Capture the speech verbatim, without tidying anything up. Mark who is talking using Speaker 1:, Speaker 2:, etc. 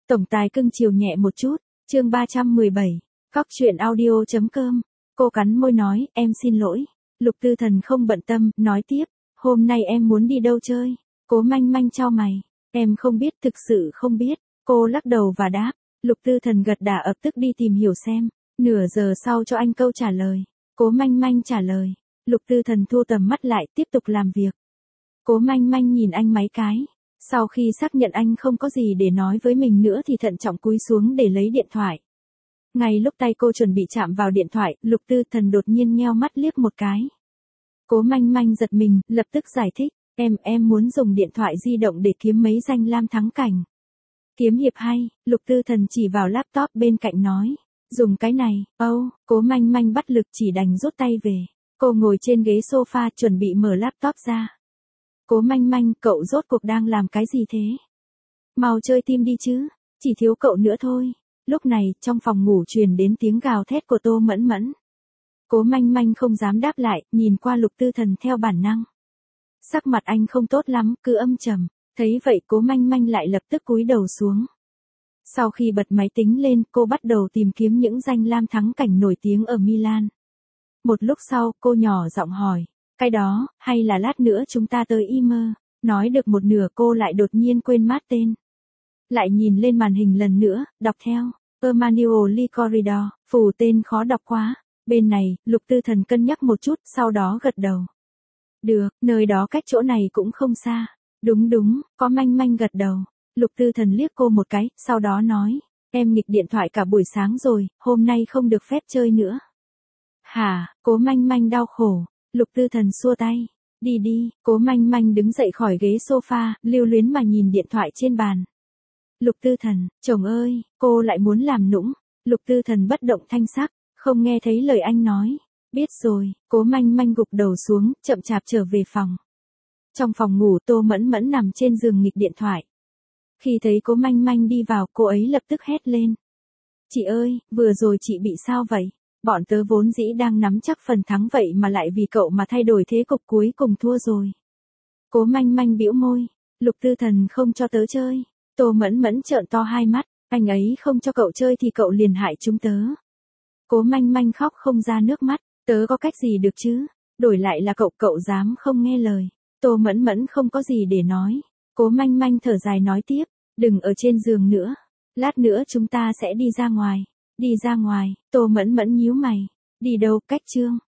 Speaker 1: Tổng tài cưng chiều nhẹ một chút, chương ba trăm mười bảy, Cóc truyện audio chấm com. Cô cắn môi nói, em xin lỗi. Lục Tư Thần không bận tâm, nói tiếp, hôm nay em muốn đi đâu chơi? Cố Manh Manh chau mày, em không biết, thực sự không biết. Cô lắc đầu và đáp, Lục Tư Thần gật đà ập tức đi tìm hiểu xem, nửa giờ sau cho anh câu trả lời. Cố Manh Manh trả lời, Lục Tư Thần thu tầm mắt lại, tiếp tục làm việc. Cố Manh Manh nhìn anh mấy cái, sau khi xác nhận anh không có gì để nói với mình nữa thì thận trọng cúi xuống để lấy điện thoại. Ngay lúc tay cô chuẩn bị chạm vào điện thoại, Lục Tư Thần đột nhiên nheo mắt liếc một cái. Cố Manh Manh giật mình, lập tức giải thích, em, em muốn dùng điện thoại di động để kiếm mấy danh lam thắng cảnh. Kiếm hiệp hay, Lục Tư Thần chỉ vào laptop bên cạnh nói, dùng cái này, âu, oh, Cố Manh Manh bắt lực chỉ đành rút tay về. Cô ngồi trên ghế sofa chuẩn bị mở laptop ra. Cố Manh Manh, cậu rốt cuộc đang làm cái gì thế? Mau chơi tim đi chứ, chỉ thiếu cậu nữa thôi. Lúc này, trong phòng ngủ truyền đến tiếng gào thét của Tô Mẫn Mẫn. Cố Manh Manh không dám đáp lại, nhìn qua Lục Tư Thần theo bản năng. Sắc mặt anh không tốt lắm, cứ âm trầm, thấy vậy Cố Manh Manh lại lập tức cúi đầu xuống. Sau khi bật máy tính lên, cô bắt đầu tìm kiếm những danh lam thắng cảnh nổi tiếng ở Milan. Một lúc sau, cô nhỏ giọng hỏi, cái đó, hay là lát nữa chúng ta tới Imer? Nói được một nửa cô lại đột nhiên quên mát tên. Lại nhìn lên màn hình lần nữa, đọc theo, Emmanuel Corridor, phù tên khó đọc quá. Bên này, Lục Tư Thần cân nhắc một chút, sau đó gật đầu. Được, nơi đó cách chỗ này cũng không xa. Đúng đúng, có Manh Manh gật đầu. Lục Tư Thần liếc cô một cái, sau đó nói, em nghịch điện thoại cả buổi sáng rồi, hôm nay không được phép chơi nữa. Hả, Cố Manh Manh đau khổ. Lục Tư Thần xua tay, đi đi. Cố Manh Manh đứng dậy khỏi ghế sofa, lưu luyến mà nhìn điện thoại trên bàn. Lục Tư Thần, chồng ơi, cô lại muốn làm nũng. Lục Tư Thần bất động thanh sắc, không nghe thấy lời anh nói. Biết rồi, Cố Manh Manh gục đầu xuống, chậm chạp trở về phòng. Trong phòng ngủ Tô Mẫn Mẫn nằm trên giường nghịch điện thoại. Khi thấy Cố Manh Manh đi vào, cô ấy lập tức hét lên. Chị ơi, vừa rồi chị bị sao vậy? Bọn tớ vốn dĩ đang nắm chắc phần thắng vậy mà lại vì cậu mà thay đổi thế cục, cuối cùng thua rồi. Cố Manh Manh bĩu môi, Lục Tư Thần không cho tớ chơi. Tô Mẫn Mẫn trợn to hai mắt, anh ấy không cho cậu chơi thì cậu liền hại chúng tớ. Cố Manh Manh khóc không ra nước mắt, tớ có cách gì được chứ? Đổi lại là cậu, cậu dám không nghe lời. Tô Mẫn Mẫn không có gì để nói. Cố Manh Manh thở dài nói tiếp, đừng ở trên giường nữa. Lát nữa chúng ta sẽ đi ra ngoài. Đi ra ngoài, Tô Mẫn Mẫn nhíu mày. Đi đâu, cách chương?